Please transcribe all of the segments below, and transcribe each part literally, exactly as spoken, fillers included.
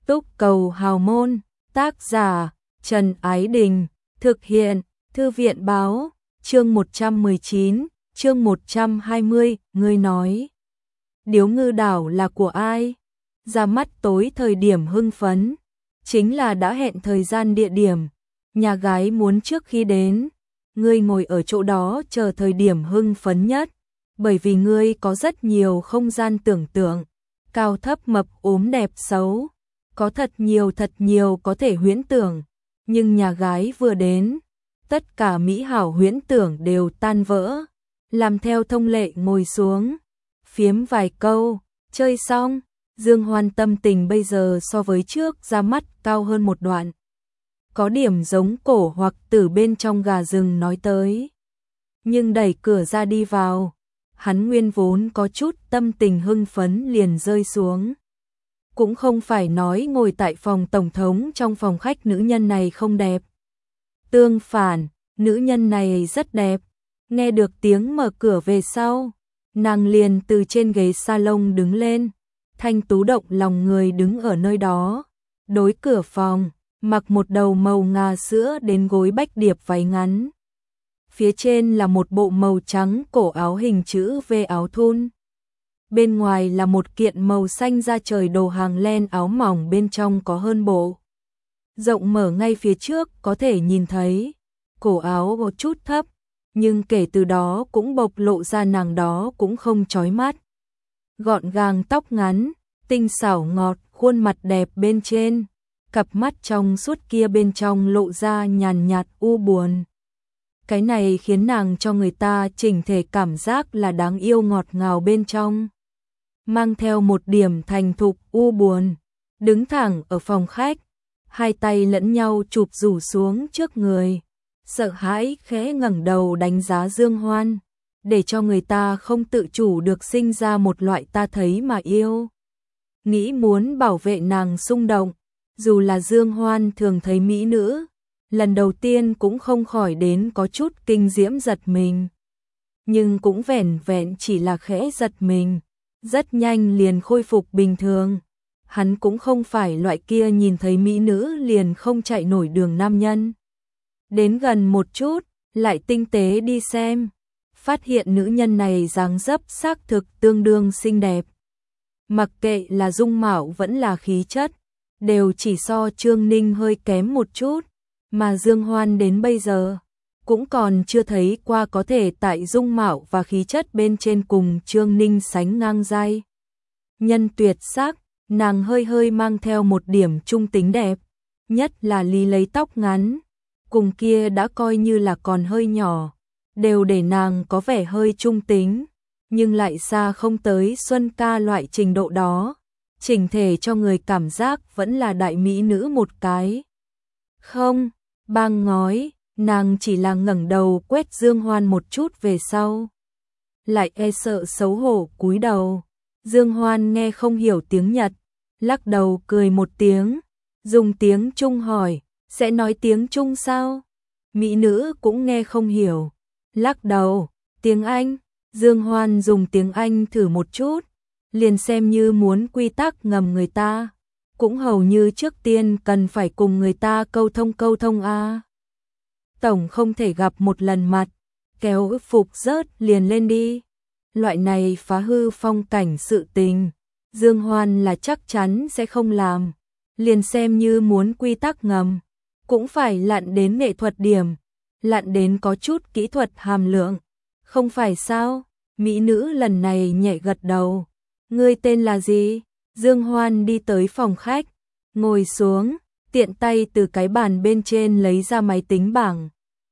Túc Cầu Hào Môn, tác giả Trần Ái Đình, thực hiện Thư viện Báo, chương một trăm mười chín, chương một trăm hai mươi, ngươi nói. Điếu Ngư Đảo là của ai? Ra mắt tối thời điểm hưng phấn, chính là đã hẹn thời gian địa điểm, nhà gái muốn trước khi đến, ngươi ngồi ở chỗ đó chờ thời điểm hưng phấn nhất, bởi vì ngươi có rất nhiều không gian tưởng tượng, cao thấp mập ốm đẹp xấu, có thật nhiều thật nhiều có thể huyễn tưởng, nhưng nhà gái vừa đến, tất cả mỹ hảo huyễn tưởng đều tan vỡ, làm theo thông lệ ngồi xuống, phiếm vài câu, chơi xong, Dương Hoan tâm tình bây giờ so với trước ra mắt cao hơn một đoạn. Có điểm giống Cổ Hoặc Tử bên trong Gà Rừng nói tới. Nhưng đẩy cửa ra đi vào, hắn nguyên vốn có chút tâm tình hưng phấn liền rơi xuống. Cũng không phải nói ngồi tại phòng tổng thống trong phòng khách nữ nhân này không đẹp. Tương phản, nữ nhân này rất đẹp. Nghe được tiếng mở cửa về sau, nàng liền từ trên ghế salon đứng lên, thanh tú động lòng người đứng ở nơi đó, đối cửa phòng, mặc một đầu màu ngà sữa đến gối bách điệp váy ngắn. Phía trên là một bộ màu trắng cổ áo hình chữ V áo thun. Bên ngoài là một kiện màu xanh da trời đồ hàng len áo mỏng bên trong có hơn bộ. Rộng mở ngay phía trước có thể nhìn thấy, cổ áo một chút thấp, nhưng kể từ đó cũng bộc lộ ra nàng đó cũng không chói mắt. Gọn gàng tóc ngắn, tinh xảo ngọt, khuôn mặt đẹp bên trên, cặp mắt trong suốt kia bên trong lộ ra nhàn nhạt u buồn. Cái này khiến nàng cho người ta chỉnh thể cảm giác là đáng yêu ngọt ngào bên trong. Mang theo một điểm thành thục u buồn, đứng thẳng ở phòng khách, hai tay lẫn nhau chụp rủ xuống trước người, sợ hãi khẽ ngẩng đầu đánh giá Dương Hoan, để cho người ta không tự chủ được sinh ra một loại ta thấy mà yêu. Nghĩ muốn bảo vệ nàng xung động, dù là Dương Hoan thường thấy mỹ nữ, lần đầu tiên cũng không khỏi đến có chút kinh diễm giật mình. Nhưng cũng vẻn vẹn chỉ là khẽ giật mình, rất nhanh liền khôi phục bình thường. Hắn cũng không phải loại kia nhìn thấy mỹ nữ liền không chạy nổi đường nam nhân. Đến gần một chút, lại tinh tế đi xem, phát hiện nữ nhân này dáng dấp xác thực tương đương xinh đẹp. Mặc kệ là dung mạo vẫn là khí chất, đều chỉ so Trương Ninh hơi kém một chút, mà Dương Hoan đến bây giờ cũng còn chưa thấy qua có thể tại dung mạo và khí chất bên trên cùng Trương Ninh sánh ngang giai. Nhân tuyệt sắc, nàng hơi hơi mang theo một điểm trung tính đẹp, nhất là lý lấy tóc ngắn, cùng kia đã coi như là còn hơi nhỏ, đều để nàng có vẻ hơi trung tính, nhưng lại xa không tới Xuân Ca loại trình độ đó, chỉnh thể cho người cảm giác vẫn là đại mỹ nữ một cái. Không, bang ngói, nàng chỉ là ngẩng đầu quét Dương Hoan một chút về sau, lại e sợ xấu hổ cúi đầu. Dương Hoan nghe không hiểu tiếng Nhật, lắc đầu cười một tiếng, dùng tiếng Trung hỏi, sẽ nói tiếng Trung sao? Mỹ nữ cũng nghe không hiểu, lắc đầu, tiếng Anh. Dương Hoan dùng tiếng Anh thử một chút, liền xem như muốn quy tắc ngầm người ta, cũng hầu như trước tiên cần phải cùng người ta câu thông câu thông a. Tổng không thể gặp một lần mặt, kéo phục rớt liền lên đi. Loại này phá hư phong cảnh sự tình, Dương Hoan là chắc chắn sẽ không làm, liền xem như muốn quy tắc ngầm, cũng phải lặn đến nghệ thuật điểm, lặn đến có chút kỹ thuật hàm lượng. Không phải sao? Mỹ nữ lần này nhẹ gật đầu. Ngươi tên là gì? Dương Hoan đi tới phòng khách, ngồi xuống, tiện tay từ cái bàn bên trên lấy ra máy tính bảng.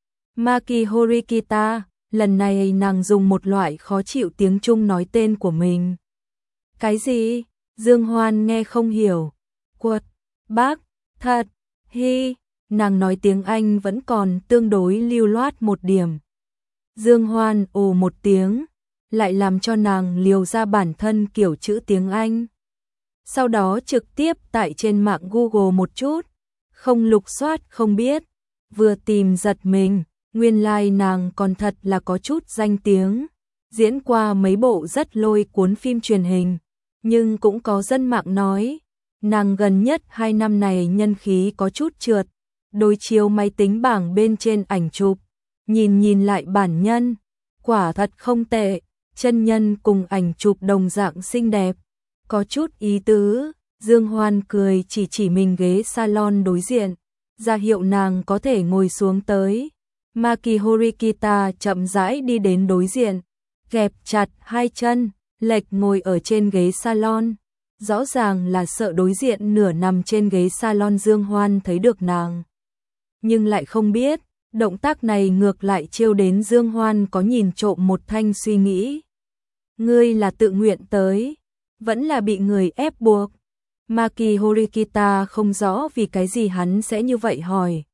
Maki Horikita, lần này nàng dùng một loại khó chịu tiếng Trung nói tên của mình. Cái gì? Dương Hoan nghe không hiểu. Quật, bác, thật, hi, nàng nói tiếng Anh vẫn còn tương đối lưu loát một điểm. Dương Hoan ồ một tiếng, lại làm cho nàng liều ra bản thân kiểu chữ tiếng Anh. Sau đó trực tiếp tại trên mạng Google một chút, không lục soát không biết, vừa tìm giật mình, nguyên lai like nàng còn thật là có chút danh tiếng, diễn qua mấy bộ rất lôi cuốn phim truyền hình, nhưng cũng có dân mạng nói, Nàng gần nhất hai năm này nhân khí có chút trượt, đối chiếu máy tính bảng bên trên ảnh chụp, nhìn nhìn lại bản nhân, quả thật không tệ, chân nhân cùng ảnh chụp đồng dạng xinh đẹp, có chút ý tứ. Dương Hoan cười chỉ chỉ mình ghế salon đối diện, ra hiệu nàng có thể ngồi xuống tới. Maki Horikita chậm rãi đi đến đối diện, gẹp chặt hai chân, lệch ngồi ở trên ghế salon. Rõ ràng là sợ đối diện nửa nằm trên ghế salon Dương Hoan thấy được nàng. Nhưng lại không biết, động tác này ngược lại trêu đến Dương Hoan có nhìn trộm một thanh suy nghĩ. Ngươi là tự nguyện tới, vẫn là bị người ép buộc. Maki Horikita không rõ vì cái gì hắn sẽ như vậy hỏi.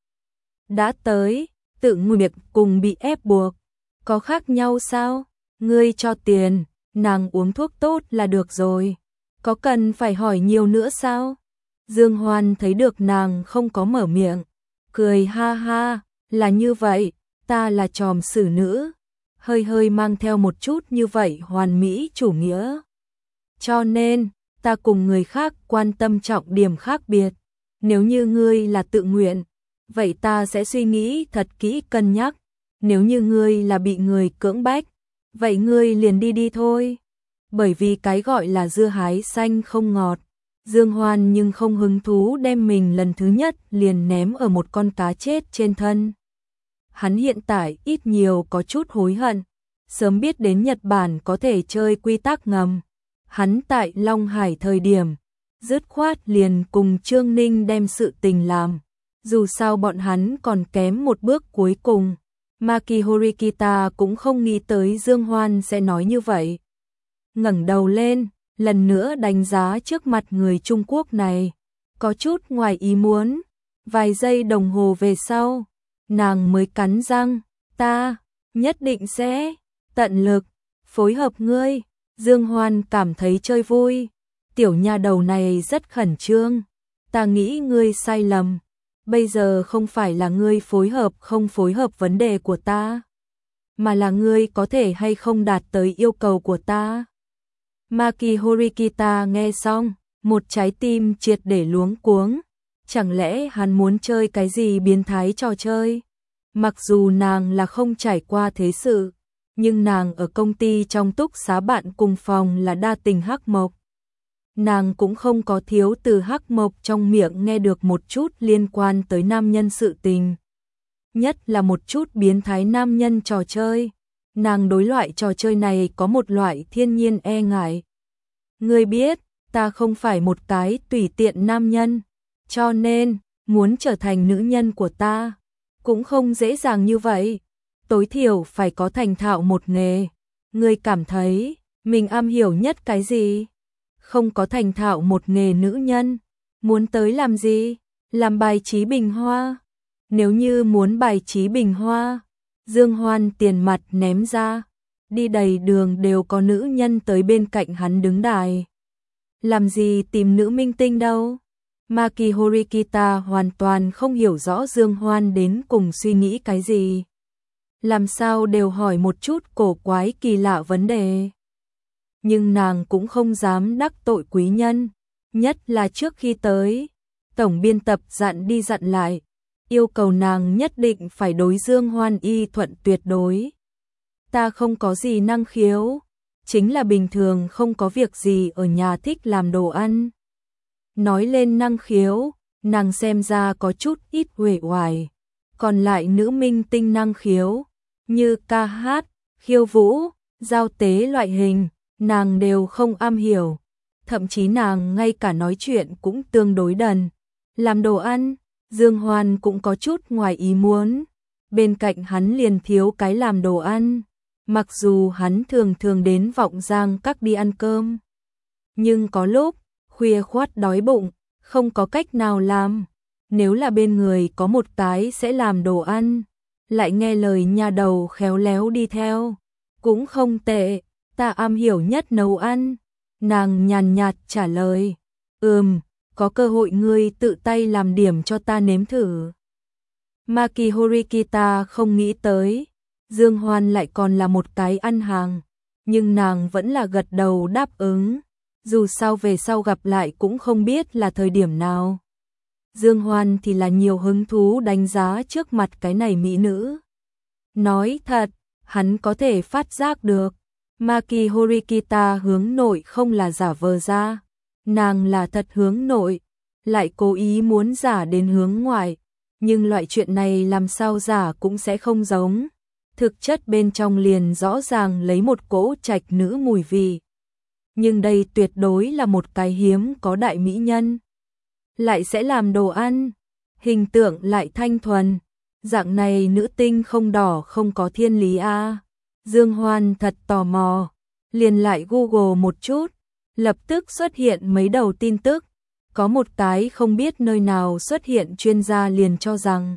Đã tới, tự nguyện cùng bị ép buộc, có khác nhau sao? Ngươi cho tiền, nàng uống thuốc tốt là được rồi. Có cần phải hỏi nhiều nữa sao? Dương Hoan thấy được nàng không có mở miệng, cười ha ha, là như vậy, ta là tròm xử nữ, hơi hơi mang theo một chút như vậy hoàn mỹ chủ nghĩa. Cho nên, ta cùng người khác quan tâm trọng điểm khác biệt, nếu như ngươi là tự nguyện, vậy ta sẽ suy nghĩ thật kỹ cân nhắc, nếu như ngươi là bị người cưỡng bách, vậy ngươi liền đi đi thôi. Bởi vì cái gọi là dưa hái xanh không ngọt, Dương Hoan nhưng không hứng thú đem mình lần thứ nhất liền ném ở một con cá chết trên thân. Hắn hiện tại ít nhiều có chút hối hận, sớm biết đến Nhật Bản có thể chơi quy tắc ngầm. Hắn tại Long Hải thời điểm, dứt khoát liền cùng Trương Ninh đem sự tình làm. Dù sao bọn hắn còn kém một bước cuối cùng, Maki Horikita cũng không nghĩ tới Dương Hoan sẽ nói như vậy. Ngẩng đầu lên, lần nữa đánh giá trước mặt người Trung Quốc này, có chút ngoài ý muốn. Vài giây đồng hồ về sau, nàng mới cắn răng, ta nhất định sẽ tận lực phối hợp ngươi. Dương Hoan cảm thấy chơi vui, tiểu nha đầu này rất khẩn trương, ta nghĩ ngươi sai lầm, bây giờ không phải là ngươi phối hợp không phối hợp vấn đề của ta, mà là ngươi có thể hay không đạt tới yêu cầu của ta. Maki Horikita nghe xong, một trái tim triệt để luống cuống, chẳng lẽ hắn muốn chơi cái gì biến thái trò chơi? Mặc dù nàng là không trải qua thế sự, nhưng nàng ở công ty trong túc xá bạn cùng phòng là đa tình Hắc Mộc. Nàng cũng không có thiếu từ Hắc Mộc trong miệng nghe được một chút liên quan tới nam nhân sự tình. Nhất là một chút biến thái nam nhân trò chơi. Nàng đối loại trò chơi này có một loại thiên nhiên e ngại. Ngươi biết, ta không phải một cái tùy tiện nam nhân, cho nên, muốn trở thành nữ nhân của ta, cũng không dễ dàng như vậy. Tối thiểu phải có thành thạo một nghề. Ngươi cảm thấy, mình am hiểu nhất cái gì? Không có thành thạo một nghề nữ nhân, muốn tới làm gì? Làm bài trí bình hoa. Nếu như muốn bài trí bình hoa, Dương Hoan tiền mặt ném ra, đi đầy đường đều có nữ nhân tới bên cạnh hắn đứng đài. Làm gì tìm nữ minh tinh đâu? Maki Horikita hoàn toàn không hiểu rõ Dương Hoan đến cùng suy nghĩ cái gì. Làm sao đều hỏi một chút cổ quái kỳ lạ vấn đề. Nhưng nàng cũng không dám đắc tội quý nhân, nhất là trước khi tới. Tổng biên tập dặn đi dặn lại, yêu cầu nàng nhất định phải đối Dương Hoan y thuận tuyệt đối. Ta không có gì năng khiếu, chính là bình thường không có việc gì ở nhà thích làm đồ ăn. Nói lên năng khiếu, nàng xem ra có chút ít uể oải. Còn lại nữ minh tinh năng khiếu, như ca hát, khiêu vũ, giao tế loại hình, nàng đều không am hiểu. Thậm chí nàng ngay cả nói chuyện cũng tương đối đần. Làm đồ ăn, Dương Hoan cũng có chút ngoài ý muốn. Bên cạnh hắn liền thiếu cái làm đồ ăn. Mặc dù hắn thường thường đến Vọng Giang các đi ăn cơm. Nhưng có lúc, khuya khoắt đói bụng, không có cách nào làm. Nếu là bên người có một cái sẽ làm đồ ăn, lại nghe lời nhà đầu khéo léo đi theo, cũng không tệ, ta am hiểu nhất nấu ăn. Nàng nhàn nhạt trả lời, ừm, có cơ hội ngươi tự tay làm điểm cho ta nếm thử. Maki Horikita không nghĩ tới, Dương Hoan lại còn là một cái ăn hàng, nhưng nàng vẫn là gật đầu đáp ứng. dù sao về sau gặp lại cũng không biết là thời điểm nào. Dương Hoan thì là nhiều hứng thú đánh giá trước mặt cái này mỹ nữ. Nói thật, hắn có thể phát giác được, Maki Horikita hướng nội không là giả vờ ra, nàng là thật hướng nội, lại cố ý muốn giả đến hướng ngoại, nhưng loại chuyện này làm sao giả cũng sẽ không giống. Thực chất bên trong liền rõ ràng lấy một cỗ trạch nữ mùi vị. Nhưng đây tuyệt đối là một cái hiếm có đại mỹ nhân. Lại sẽ làm đồ ăn, hình tượng lại thanh thuần. Dạng này nữ tinh không đỏ không có thiên lý a. À. Dương Hoan thật tò mò, liền lại Google một chút, lập tức xuất hiện mấy đầu tin tức. Có một cái không biết nơi nào xuất hiện chuyên gia liền cho rằng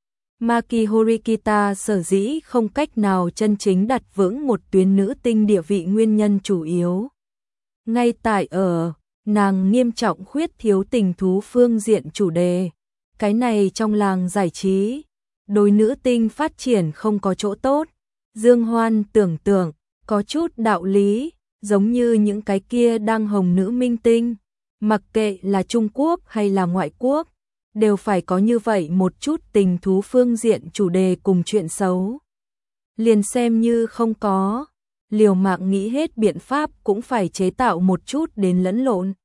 Maki Horikita sở dĩ không cách nào chân chính đặt vững một tuyến nữ tinh địa vị nguyên nhân chủ yếu. Ngay tại ở, nàng nghiêm trọng khuyết thiếu tình thú phương diện chủ đề. Cái này trong làng giải trí, đối nữ tinh phát triển không có chỗ tốt. Dương Hoan tưởng tượng, có chút đạo lý, giống như những cái kia đang hồng nữ minh tinh. Mặc kệ là Trung Quốc hay là ngoại quốc, đều phải có như vậy một chút tình thú phương diện chủ đề cùng chuyện xấu. Liền xem như không có, liều mạng nghĩ hết biện pháp cũng phải chế tạo một chút đến lẫn lộn.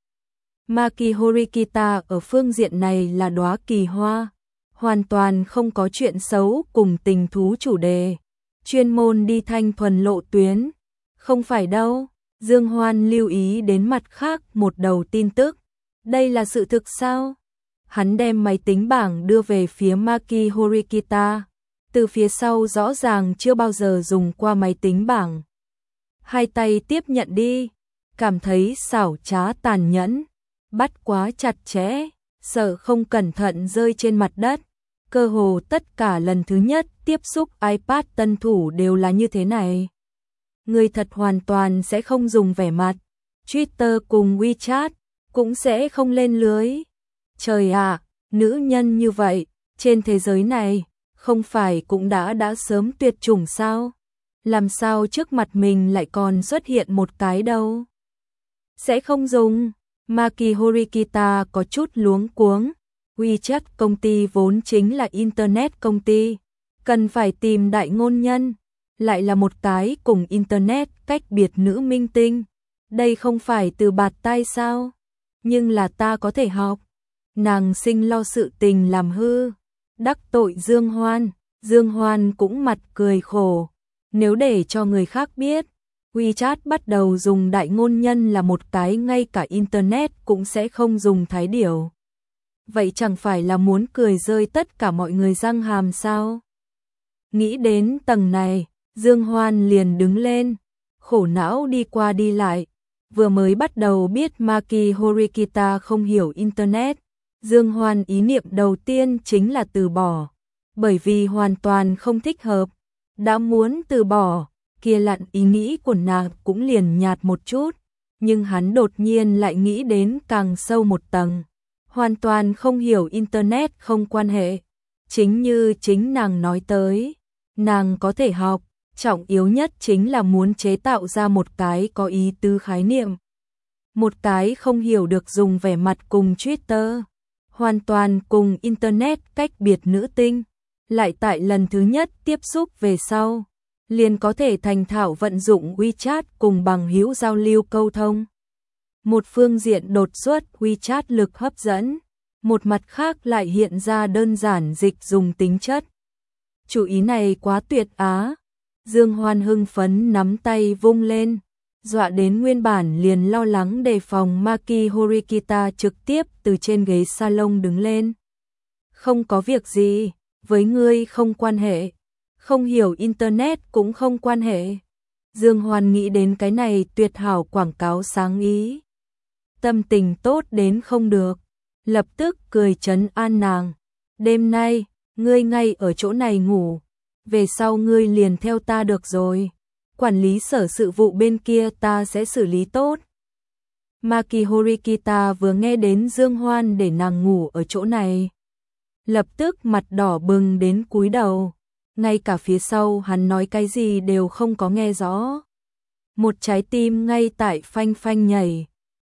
Maki Horikita ở phương diện này là đóa kỳ hoa, hoàn toàn không có chuyện xấu cùng tình thú chủ đề, chuyên môn đi thanh thuần lộ tuyến. Không phải đâu, Dương Hoan lưu ý đến mặt khác một đầu tin tức. Đây là sự thực sao? Hắn đem máy tính bảng đưa về phía Maki Horikita, từ phía sau rõ ràng chưa bao giờ dùng qua máy tính bảng. Hai tay tiếp nhận đi, cảm thấy xảo trá tàn nhẫn, bắt quá chặt chẽ, sợ không cẩn thận rơi trên mặt đất. Cơ hồ tất cả lần thứ nhất tiếp xúc iPad tân thủ đều là như thế này. Người thật hoàn toàn sẽ không dùng vẻ mặt, Twitter cùng WeChat cũng sẽ không lên lưới. Trời ạ, nữ nhân như vậy, trên thế giới này, không phải cũng đã đã sớm tuyệt chủng sao? Làm sao trước mặt mình lại còn xuất hiện một cái đâu? Sẽ không dùng. Maki Horikita có chút luống cuống. WeChat công ty vốn chính là Internet công ty, cần phải tìm đại ngôn nhân, lại là một cái cùng Internet cách biệt nữ minh tinh. Đây không phải từ bạt tai sao? Nhưng là ta có thể học. Nàng sinh lo sự tình làm hư, đắc tội Dương Hoan. Dương Hoan cũng mặt cười khổ. Nếu để cho người khác biết, WeChat bắt đầu dùng đại ngôn nhân là một cái ngay cả Internet cũng sẽ không dùng thái điểu. Vậy chẳng phải là muốn cười rơi tất cả mọi người răng hàm sao? Nghĩ đến tầng này, Dương Hoan liền đứng lên, khổ não đi qua đi lại. Vừa mới bắt đầu biết Maki Horikita không hiểu Internet, Dương Hoan ý niệm đầu tiên chính là từ bỏ, bởi vì hoàn toàn không thích hợp. Đã muốn từ bỏ, kia lặn ý nghĩ của nàng cũng liền nhạt một chút, nhưng hắn đột nhiên lại nghĩ đến càng sâu một tầng. Hoàn toàn không hiểu Internet không quan hệ, chính như chính nàng nói tới, nàng có thể học, trọng yếu nhất chính là muốn chế tạo ra một cái có ý tứ khái niệm. Một cái không hiểu được dùng vẻ mặt cùng Twitter, hoàn toàn cùng Internet cách biệt nữ tinh, lại tại lần thứ nhất tiếp xúc về sau, liền có thể thành thạo vận dụng WeChat cùng bằng hữu giao lưu câu thông. Một phương diện đột xuất WeChat lực hấp dẫn, một mặt khác lại hiện ra đơn giản dịch dùng tính chất. Chủ ý này quá tuyệt á. Dương Hoan hưng phấn nắm tay vung lên, dọa đến nguyên bản liền lo lắng đề phòng Maki Horikita trực tiếp từ trên ghế salon đứng lên. Không có việc gì, với ngươi không quan hệ, không hiểu Internet cũng không quan hệ. Dương Hoan nghĩ đến cái này tuyệt hảo quảng cáo sáng ý. Tâm tình tốt đến không được, lập tức cười trấn an nàng. Đêm nay, ngươi ngay ở chỗ này ngủ, về sau ngươi liền theo ta được rồi. Quản lý sở sự vụ bên kia ta sẽ xử lý tốt. Maki Horikita vừa nghe đến Dương Hoan để nàng ngủ ở chỗ này, lập tức mặt đỏ bừng đến cúi đầu, ngay cả phía sau hắn nói cái gì đều không có nghe rõ. Một trái tim ngay tại phanh phanh nhảy,